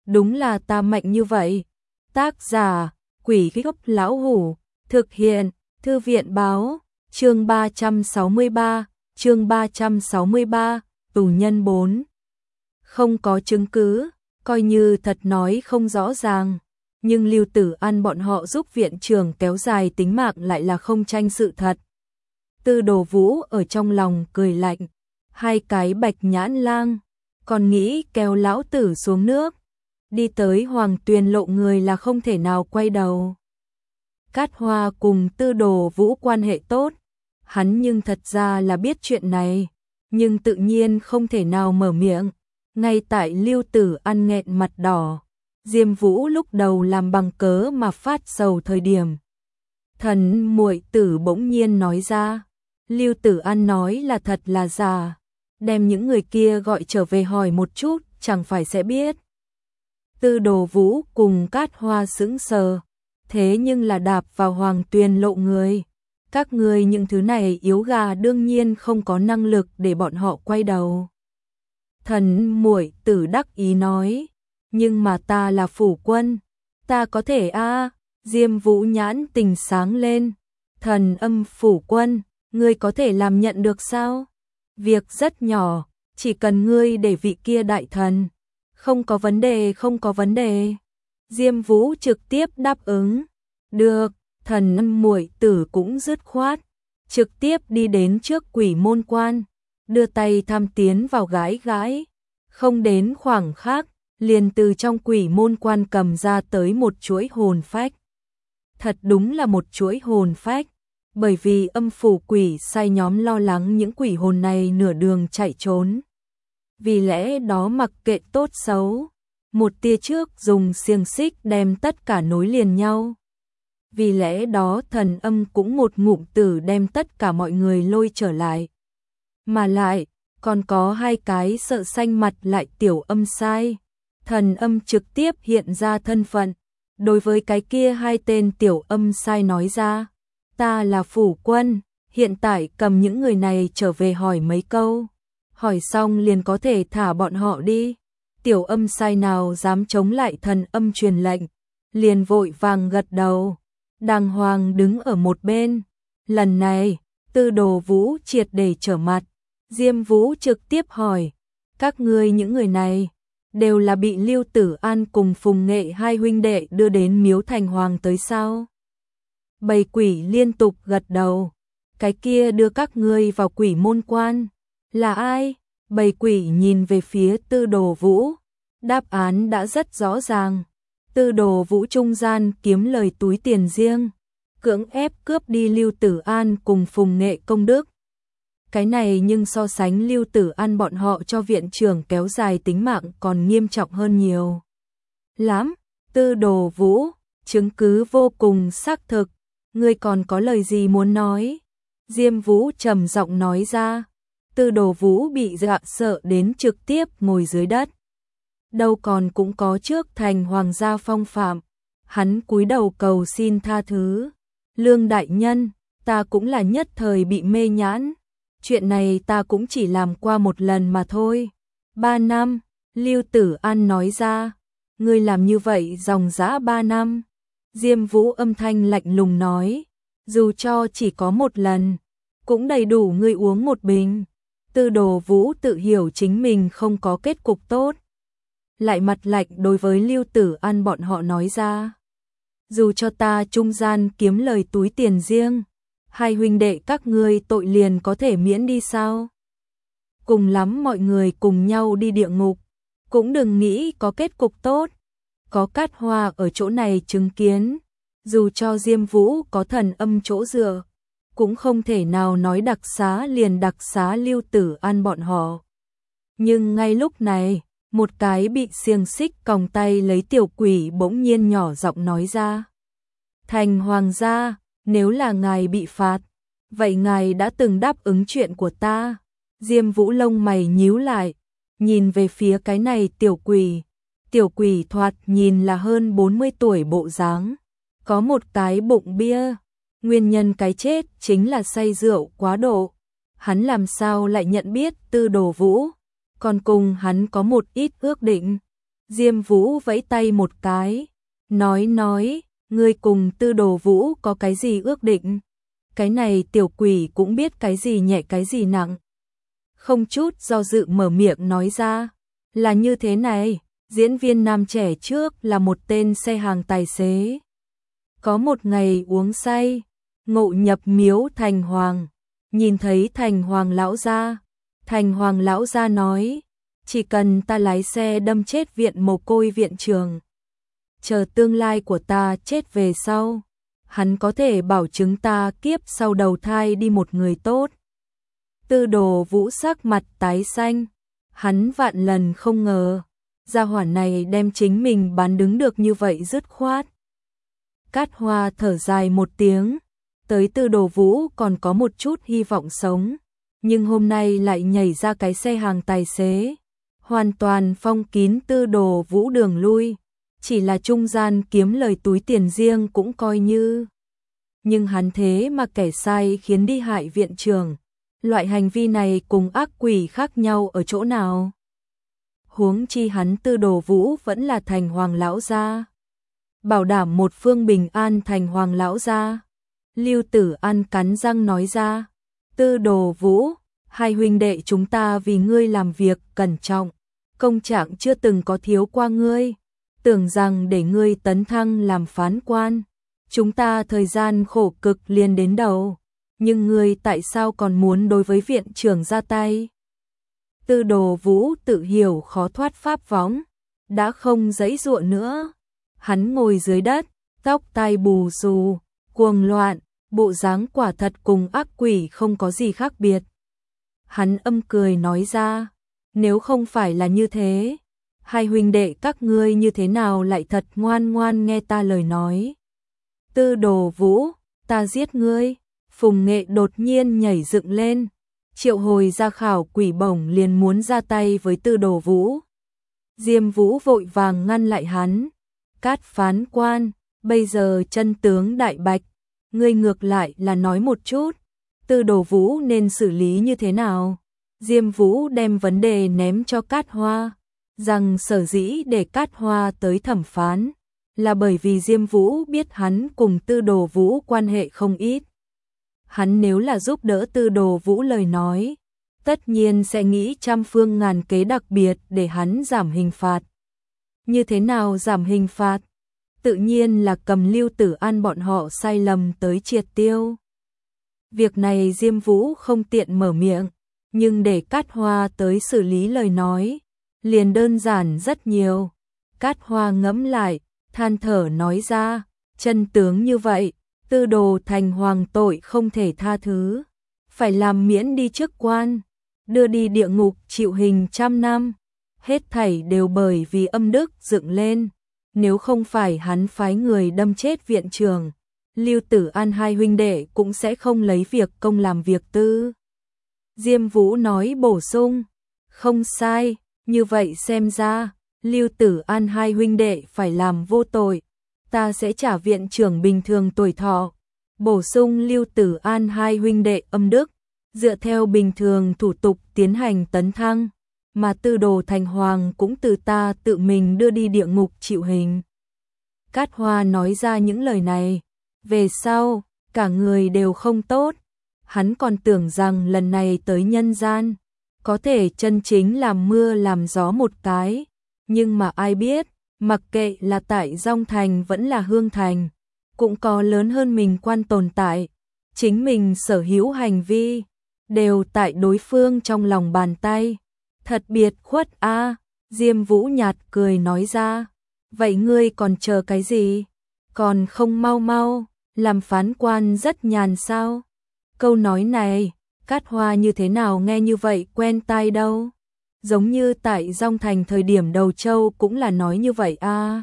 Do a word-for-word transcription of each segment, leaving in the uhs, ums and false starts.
đúng là ta mạnh như vậy. Tác giả, Quỷ Gốc Lão Hủ, thực hiện, Thư viện báo, chương ba trăm sáu mươi ba, chương ba trăm sáu mươi ba, tù nhân bốn. Không có chứng cứ, coi như thật nói không rõ ràng, nhưng Lưu Tử An bọn họ giúp viện trưởng kéo dài tính mạng lại là không tranh sự thật. Tư Đồ Vũ ở trong lòng cười lạnh, hai cái bạch nhãn lang, còn nghĩ kéo lão tử xuống nước, đi tới Hoàng Tuyền lộ người là không thể nào quay đầu. Cát Hoa cùng Tư Đồ Vũ quan hệ tốt, hắn nhưng thật ra là biết chuyện này, nhưng tự nhiên không thể nào mở miệng. Ngay tại Lưu Tử An nghẹn mặt đỏ, Diêm Vũ lúc đầu làm bằng cớ mà phát sầu thời điểm. Thần muội tử bỗng nhiên nói ra, Lưu Tử An nói là thật là giả, đem những người kia gọi trở về hỏi một chút, chẳng phải sẽ biết. Tư Đồ Vũ cùng Cát Hoa sững sờ, thế nhưng là đạp vào Hoàng Tuyền lộ người. Các người những thứ này yếu gà đương nhiên không có năng lực để bọn họ quay đầu. Thần muội tử đắc ý nói, nhưng mà ta là phủ quân, ta có thể a à. Diêm Vũ nhãn tình sáng lên, thần âm phủ quân, ngươi có thể làm nhận được sao? Việc rất nhỏ, chỉ cần ngươi để vị kia đại thần. Không có vấn đề, không có vấn đề. Diêm Vũ trực tiếp đáp ứng. Được, thần âm muội tử cũng dứt khoát, trực tiếp đi đến trước Quỷ Môn Quan, đưa tay tham tiến vào gái gái. Không đến khoảng khắc, liền từ trong Quỷ Môn Quan cầm ra tới một chuỗi hồn phách. Thật đúng là một chuỗi hồn phách, bởi vì âm phủ quỷ sai nhóm lo lắng những quỷ hồn này nửa đường chạy trốn. Vì lẽ đó mặc kệ tốt xấu, một tia trước dùng xiềng xích đem tất cả nối liền nhau. Vì lẽ đó thần âm cũng một ngụm tử đem tất cả mọi người lôi trở lại. Mà lại, còn có hai cái sợ xanh mặt lại tiểu âm sai. Thần âm trực tiếp hiện ra thân phận. Đối với cái kia hai tên tiểu âm sai nói ra, ta là phủ quân, hiện tại cầm những người này trở về hỏi mấy câu. Hỏi xong liền có thể thả bọn họ đi. Tiểu âm sai nào dám chống lại thần âm truyền lệnh, liền vội vàng gật đầu, đàng hoàng đứng ở một bên. Lần này, Tư Đồ Vũ triệt để trở mặt. Diêm Vũ trực tiếp hỏi, các ngươi những người này đều là bị Lưu Tử An cùng Phùng Nghệ hai huynh đệ đưa đến Miếu Thành Hoàng tới sao? Bầy quỷ liên tục gật đầu. Cái kia đưa các ngươi vào Quỷ Môn Quan là ai? Bầy quỷ nhìn về phía Tư Đồ Vũ. Đáp án đã rất rõ ràng. Tư Đồ Vũ trung gian kiếm lời túi tiền riêng, cưỡng ép cướp đi Lưu Tử An cùng Phùng Nghệ công đức. Cái này nhưng so sánh Lưu Tử An bọn họ cho viện trưởng kéo dài tính mạng còn nghiêm trọng hơn nhiều. Lắm, Tư Đồ Vũ, chứng cứ vô cùng xác thực, ngươi còn có lời gì muốn nói? Diêm Vũ trầm giọng nói ra. Tư Đồ Vũ bị dọa sợ đến trực tiếp ngồi dưới đất. Đâu còn cũng có trước thành hoàng gia phong phạm, hắn cúi đầu cầu xin tha thứ. Lương đại nhân, ta cũng là nhất thời bị mê nhãn. Chuyện này ta cũng chỉ làm qua một lần mà thôi. Ba năm, Lưu Tử An nói ra. Ngươi làm như vậy dòng dã ba năm. Diêm Vũ âm thanh lạnh lùng nói. Dù cho chỉ có một lần, cũng đầy đủ ngươi uống một bình. Tư Đồ Vũ tự hiểu chính mình không có kết cục tốt. Lại mặt lạnh đối với Lưu Tử An bọn họ nói ra. Dù cho ta trung gian kiếm lời túi tiền riêng, hai huynh đệ các ngươi tội liền có thể miễn đi sao? Cùng lắm mọi người cùng nhau đi địa ngục, cũng đừng nghĩ có kết cục tốt. Có Cát Hoa ở chỗ này chứng kiến, dù cho Diêm Vũ có thần âm chỗ dựa, cũng không thể nào nói đặc xá liền đặc xá Lưu Tử An bọn họ. Nhưng ngay lúc này, một cái bị xiềng xích còng tay lấy tiểu quỷ bỗng nhiên nhỏ giọng nói ra. Thành hoàng gia, nếu là ngài bị phạt, vậy ngài đã từng đáp ứng chuyện của ta. Diêm Vũ lông mày nhíu lại, nhìn về phía cái này tiểu quỷ. Tiểu quỷ thoạt nhìn là hơn bốn mươi tuổi bộ dáng, có một cái bụng bia. Nguyên nhân cái chết chính là say rượu quá độ. Hắn làm sao lại nhận biết Tư Đồ Vũ, còn cùng hắn có một ít ước định. Diêm Vũ vẫy tay một cái, nói nói, ngươi cùng Tư Đồ Vũ có cái gì ước định? Cái này tiểu quỷ cũng biết cái gì nhẹ cái gì nặng. Không chút do dự mở miệng nói ra, là như thế này, diễn viên nam trẻ trước là một tên xe hàng tài xế. Có một ngày uống say, ngộ nhập miếu Thành Hoàng, nhìn thấy Thành Hoàng lão gia. Thành Hoàng lão gia nói, chỉ cần ta lái xe đâm chết viện mồ côi viện trường, chờ tương lai của ta chết về sau, hắn có thể bảo chứng ta kiếp sau đầu thai đi một người tốt. Tư Đồ Vũ sắc mặt tái xanh, hắn vạn lần không ngờ, gia hỏa này đem chính mình bán đứng được như vậy dứt khoát. Cát Hoa thở dài một tiếng, tới Tư Đồ Vũ còn có một chút hy vọng sống, nhưng hôm nay lại nhảy ra cái xe hàng tài xế, hoàn toàn phong kín Tư Đồ Vũ đường lui, chỉ là trung gian kiếm lời túi tiền riêng cũng coi như. Nhưng hắn thế mà kẻ sai khiến đi hại viện trưởng, loại hành vi này cùng ác quỷ khác nhau ở chỗ nào? Huống chi hắn Tư Đồ Vũ vẫn là Thành Hoàng lão gia, bảo đảm một phương bình an Thành Hoàng lão gia. Lưu Tử An cắn răng nói ra, Tư Đồ Vũ, hai huynh đệ chúng ta vì ngươi làm việc cẩn trọng, công trạng chưa từng có thiếu qua ngươi, tưởng rằng để ngươi tấn thăng làm phán quan, chúng ta thời gian khổ cực liền đến đầu, nhưng ngươi tại sao còn muốn đối với viện trưởng ra tay? Tư Đồ Vũ tự hiểu khó thoát pháp võng, đã không giãy giụa nữa, hắn ngồi dưới đất, tóc tai bù xù, cuồng loạn, bộ dáng quả thật cùng ác quỷ không có gì khác biệt. Hắn âm cười nói ra, nếu không phải là như thế, hai huynh đệ các ngươi như thế nào lại thật ngoan ngoan nghe ta lời nói. Tư Đồ Vũ, ta giết ngươi. Phùng Nghệ đột nhiên nhảy dựng lên, triệu hồi ra khảo quỷ bổng liền muốn ra tay với Tư Đồ Vũ. Diêm Vũ vội vàng ngăn lại hắn, Cát phán quan, bây giờ chân tướng đại bạch, ngươi ngược lại là nói một chút, Tư Đồ Vũ nên xử lý như thế nào? Diêm Vũ đem vấn đề ném cho Cát Hoa, rằng sở dĩ để Cát Hoa tới thẩm phán, là bởi vì Diêm Vũ biết hắn cùng Tư Đồ Vũ quan hệ không ít. Hắn nếu là giúp đỡ Tư Đồ Vũ lời nói, tất nhiên sẽ nghĩ trăm phương ngàn kế đặc biệt để hắn giảm hình phạt. Như thế nào giảm hình phạt? Tự nhiên là cầm Lưu Tử An bọn họ sai lầm tới triệt tiêu. Việc này Diêm Vũ không tiện mở miệng, nhưng để Cát Hoa tới xử lý lời nói, liền đơn giản rất nhiều. Cát Hoa ngẫm lại, than thở nói ra, chân tướng như vậy, Tư Đồ thành hoàng tội không thể tha thứ, phải làm miễn đi chức quan, đưa đi địa ngục chịu hình trăm năm, hết thảy đều bởi vì âm đức dựng lên, nếu không phải hắn phái người đâm chết viện trưởng, Lưu Tử An hai huynh đệ cũng sẽ không lấy việc công làm việc tư. Diêm Vũ nói bổ sung, không sai, như vậy xem ra, Lưu Tử An hai huynh đệ phải làm vô tội, ta sẽ trả viện trưởng bình thường tuổi thọ, bổ sung Lưu Tử An hai huynh đệ âm đức, dựa theo bình thường thủ tục tiến hành tấn thăng, mà Tư Đồ thành hoàng cũng từ ta tự mình đưa đi địa ngục chịu hình. Cát Hoa nói ra những lời này, về sau, cả người đều không tốt, hắn còn tưởng rằng lần này tới nhân gian, có thể chân chính làm mưa làm gió một cái, nhưng mà ai biết, mặc kệ là tại Dong Thành vẫn là Hương Thành, cũng có lớn hơn mình quan tồn tại, chính mình sở hữu hành vi, đều tại đối phương trong lòng bàn tay, thật biệt khuất a. À, Diêm Vũ nhạt cười nói ra, vậy ngươi còn chờ cái gì, còn không mau mau, làm phán quan rất nhàn sao? Câu nói này, Cát Hoa như thế nào nghe như vậy quen tai đâu, giống như tại Dong Thành thời điểm đầu châu cũng là nói như vậy a. À.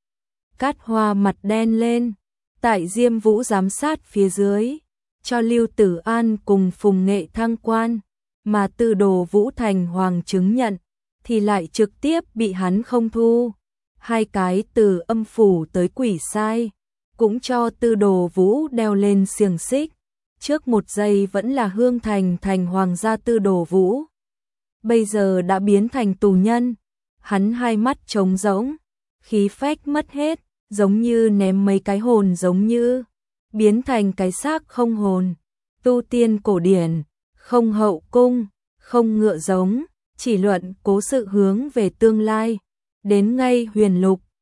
Cát Hoa mặt đen lên, tại Diêm Vũ giám sát phía dưới, cho Lưu Tử An cùng Phùng Nghệ thăng quan, mà Tư Đồ Vũ thành hoàng chứng nhận, thì lại trực tiếp bị hắn không thu. Hai cái từ âm phủ tới quỷ sai, cũng cho Tư Đồ Vũ đeo lên xiềng xích, trước một giây vẫn là Hương Thành thành hoàng gia Tư Đồ Vũ, bây giờ đã biến thành tù nhân. hắn hai mắt trống rỗng, khí phách mất hết, giống như ném mấy cái hồn giống như biến thành cái xác không hồn. Tu tiên cổ điển, không hậu cung, không ngựa giống, chỉ luận cố sự hướng về tương lai. Đến ngay huyền lục,